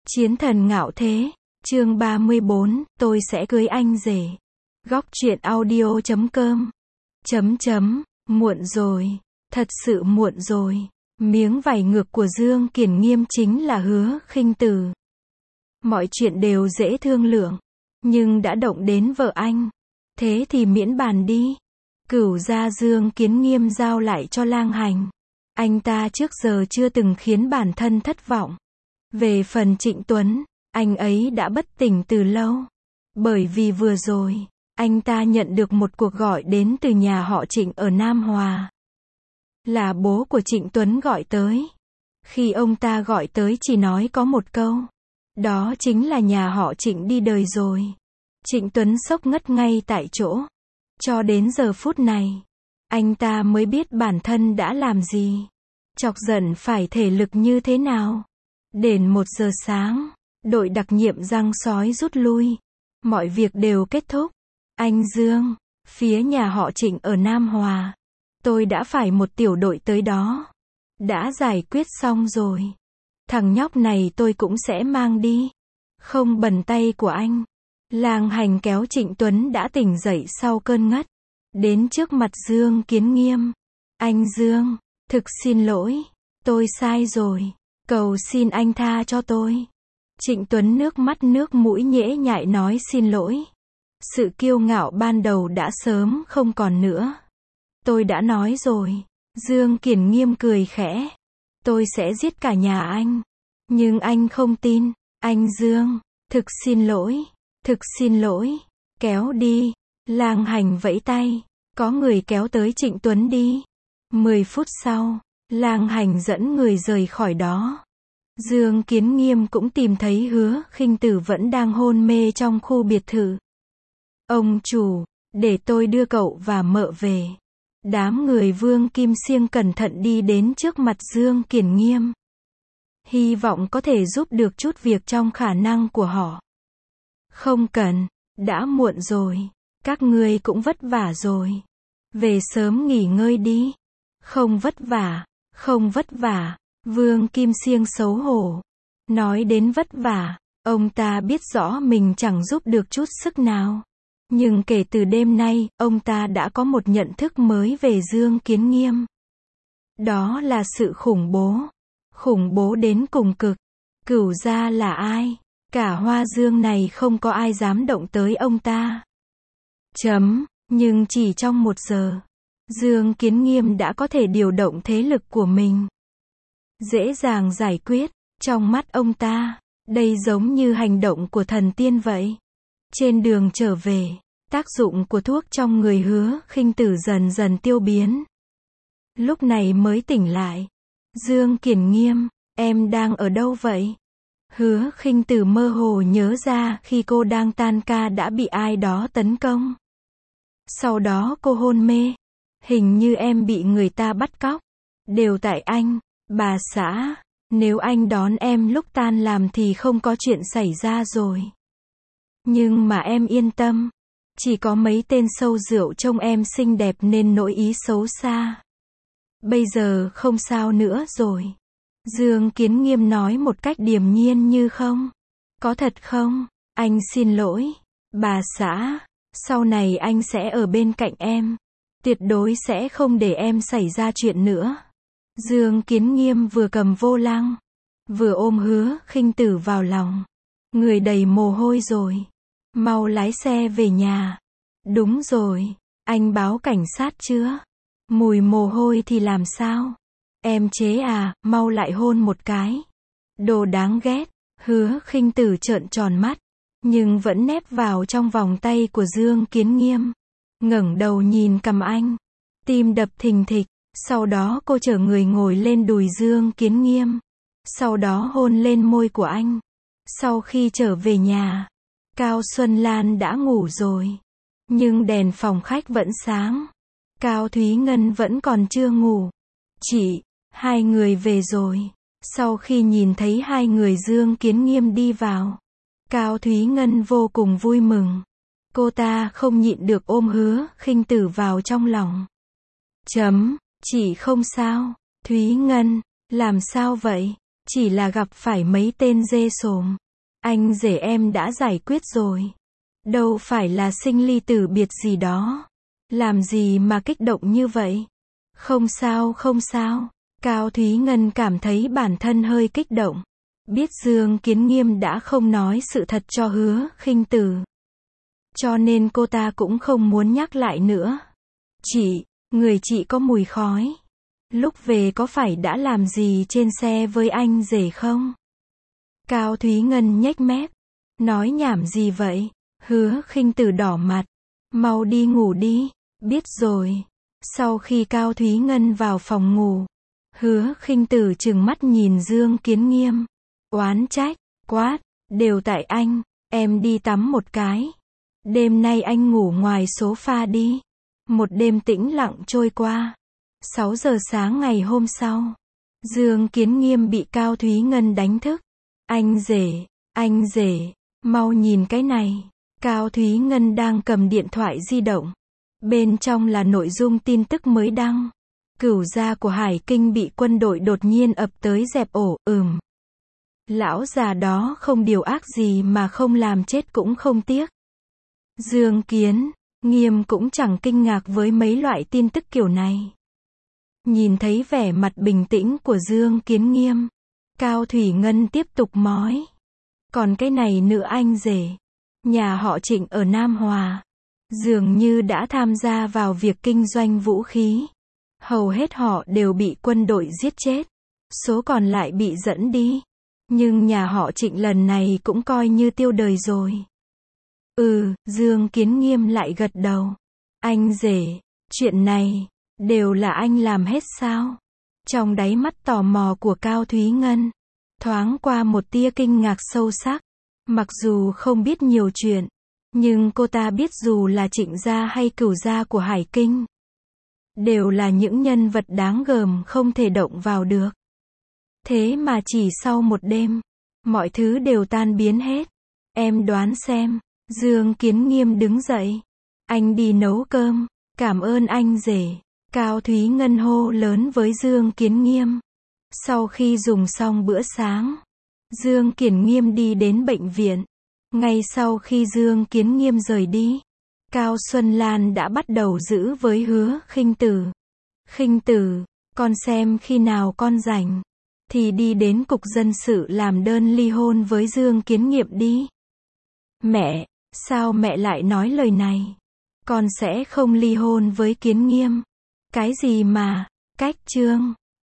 Chiến thần ngạo thế, chương 34, tôi sẽ cưới anh rể. Góc truyện audio.com. Muộn rồi, thật sự muộn rồi. Miếng vải ngược của Dương Kiền Nghiêm chính là Hứa Khinh Tử. Mọi chuyện đều dễ thương lượng, nhưng đã động đến vợ anh. Thế thì miễn bàn đi. Cửu gia Dương Kiến Nghiêm giao lại cho Lang Hành. Anh ta trước giờ chưa từng khiến bản thân thất vọng. Về phần Trịnh Tuấn, anh ấy đã bất tỉnh từ lâu. Bởi vì vừa rồi, anh ta nhận được một cuộc gọi đến từ nhà họ Trịnh ở Nam Hòa. Là bố của Trịnh Tuấn gọi tới. Khi ông ta gọi tới chỉ nói có một câu. Đó chính là nhà họ Trịnh đi đời rồi. Trịnh Tuấn sốc ngất ngay tại chỗ. Cho đến giờ phút này, anh ta mới biết bản thân đã làm gì. Chọc giận phải thể lực như thế nào. Đến 1 giờ sáng, đội đặc nhiệm giăng sói rút lui. Mọi việc đều kết thúc. Anh Dương, phía nhà họ Trịnh ở Nam Hòa. Tôi đã phải một tiểu đội tới đó. Đã giải quyết xong rồi. Thằng nhóc này tôi cũng sẽ mang đi. Không bẩn tay của anh. Lang Hành kéo Trịnh Tuấn đã tỉnh dậy sau cơn ngất. Đến trước mặt Dương Kiến Nghiêm. Anh Dương, thực xin lỗi. Tôi sai rồi. Cầu xin anh tha cho tôi. Trịnh Tuấn nước mắt nước mũi nhễ nhại nói xin lỗi. Sự kiêu ngạo ban đầu đã sớm không còn nữa. Tôi đã nói rồi. Dương Kiền Nghiêm cười khẽ. Tôi sẽ giết cả nhà anh. Nhưng anh không tin. Anh Dương, thực xin lỗi. Thực xin lỗi. Kéo đi. Lang Hành vẫy tay. Có người kéo tới Trịnh Tuấn đi. 10 phút sau, Lang Hành dẫn người rời khỏi đó. Dương Kiến Nghiêm cũng tìm thấy Hứa Khinh Tử vẫn đang hôn mê trong khu biệt thự. Ông chủ, để tôi đưa cậu và mợ về. Đám người Vương Kim Siêng cẩn thận đi đến trước mặt Dương Kiền Nghiêm. Hy vọng có thể giúp được chút việc trong khả năng của họ. Không cần, đã muộn rồi. Các ngươi cũng vất vả rồi. Về sớm nghỉ ngơi đi. Không vất vả, không vất vả. Vương Kim Siêng xấu hổ. Nói đến vất vả, ông ta biết rõ mình chẳng giúp được chút sức nào. Nhưng kể từ đêm nay, ông ta đã có một nhận thức mới về Dương Kiến Nghiêm. Đó là sự khủng bố. Khủng bố đến cùng cực. Cửu gia là ai? Cả Hoa Dương này không có ai dám động tới ông ta. Nhưng chỉ trong 1 giờ, Dương Kiến Nghiêm đã có thể điều động thế lực của mình. Dễ dàng giải quyết. Trong mắt ông ta, đây giống như hành động của thần tiên vậy. Trên đường trở về, tác dụng của thuốc trong người Hứa Khinh Tử dần dần tiêu biến. Lúc này mới tỉnh lại. Dương Kiền Nghiêm, em đang ở đâu vậy? Hứa Khinh Tử mơ hồ nhớ ra khi cô đang tan ca đã bị ai đó tấn công. Sau đó cô hôn mê. Hình như em bị người ta bắt cóc. Đều tại anh, bà xã. Nếu anh đón em lúc tan làm thì không có chuyện xảy ra rồi. Nhưng mà em yên tâm. Chỉ có mấy tên sâu rượu trông em xinh đẹp nên nỗi ý xấu xa. Bây giờ không sao nữa rồi. Dương Kiến Nghiêm nói một cách điềm nhiên như không. Có thật không? Anh xin lỗi. Bà xã. Sau này anh sẽ ở bên cạnh em. Tuyệt đối sẽ không để em xảy ra chuyện nữa. Dương Kiến Nghiêm vừa cầm vô lăng, vừa ôm Hứa Khinh Tử vào lòng. Người đầy mồ hôi rồi. Mau lái xe về nhà. Đúng rồi. Anh báo cảnh sát chưa? Mùi mồ hôi thì làm sao? Em chế à, mau lại hôn một cái. Đồ đáng ghét. Hứa Khinh Tử trợn tròn mắt, nhưng vẫn nép vào trong vòng tay của Dương Kiến Nghiêm. Ngẩng đầu nhìn cằm anh. Tim đập thình thịch. Sau đó cô chở người ngồi lên đùi Dương Kiến Nghiêm. Sau đó hôn lên môi của anh. Sau khi trở về nhà, Cao Xuân Lan đã ngủ rồi. Nhưng đèn phòng khách vẫn sáng. Cao Thúy Ngân vẫn còn chưa ngủ. Chị, hai người về rồi. Sau khi nhìn thấy hai người Dương Kiến Nghiêm đi vào, Cao Thúy Ngân vô cùng vui mừng. Cô ta không nhịn được ôm Hứa Khinh Tử vào trong lòng. Chị không sao. Thúy Ngân, làm sao vậy? Chỉ là gặp phải mấy tên dê sồm. Anh rể em đã giải quyết rồi. Đâu phải là sinh ly tử biệt gì đó. Làm gì mà kích động như vậy? Không sao không sao. Cao Thúy Ngân cảm thấy bản thân hơi kích động. Biết Dương Kiến Nghiêm đã không nói sự thật cho Hứa Khinh Tử. Cho nên cô ta cũng không muốn nhắc lại nữa. Chị, người chị có mùi khói. Lúc về có phải đã làm gì trên xe với anh rể không? Cao Thúy Ngân nhếch mép. Nói nhảm gì vậy? Hứa Khinh Tử đỏ mặt. Mau đi ngủ đi. Biết rồi. Sau khi Cao Thúy Ngân vào phòng ngủ, Hứa Khinh Tử trừng mắt nhìn Dương Kiến Nghiêm. Oán trách, quát, đều tại anh, em đi tắm một cái. Đêm nay anh ngủ ngoài sofa đi. Một đêm tĩnh lặng trôi qua. 6 giờ sáng ngày hôm sau, Dương Kiến Nghiêm bị Cao Thúy Ngân đánh thức. Anh rể, mau nhìn cái này. Cao Thúy Ngân đang cầm điện thoại di động. Bên trong là nội dung tin tức mới đăng. Cửu gia của Hải Kinh bị quân đội đột nhiên ập tới dẹp ổ, Lão già đó không điều ác gì mà không làm chết cũng không tiếc. Dương Kiến Nghiêm cũng chẳng kinh ngạc với mấy loại tin tức kiểu này. Nhìn thấy vẻ mặt bình tĩnh của Dương Kiến Nghiêm, Cao Thủy Ngân tiếp tục nói. Còn cái này nữa anh rể. Nhà họ Trịnh ở Nam Hòa dường như đã tham gia vào việc kinh doanh vũ khí. Hầu hết họ đều bị quân đội giết chết. Số còn lại bị dẫn đi. Nhưng nhà họ Trịnh lần này cũng coi như tiêu đời rồi. Dương Kiến Nghiêm lại gật đầu. Anh rể, chuyện này, đều là anh làm hết sao? Trong đáy mắt tò mò của Cao Thúy Ngân, thoáng qua một tia kinh ngạc sâu sắc. Mặc dù không biết nhiều chuyện, nhưng cô ta biết dù là Trịnh gia hay Cửu gia của Hải Kinh, đều là những nhân vật đáng gờm không thể động vào được. Thế mà chỉ sau một đêm, mọi thứ đều tan biến hết. Em đoán xem. Dương Kiến Nghiêm đứng dậy. Anh đi nấu cơm. Cảm ơn anh rể. Cao Thúy Ngân hô lớn với Dương Kiến Nghiêm. Sau khi dùng xong bữa sáng, Dương Kiến Nghiêm đi đến bệnh viện. Ngay sau khi Dương Kiến Nghiêm rời đi, Cao Xuân Lan đã bắt đầu giữ với Hứa Khinh Tử. Khinh Tử, con xem khi nào con rảnh thì đi đến cục dân sự làm đơn ly hôn với Dương Kiến Nghiêm đi. Mẹ, sao mẹ lại nói lời này? Con sẽ không ly hôn với Kiến Nghiêm. Cái gì mà, cách chương.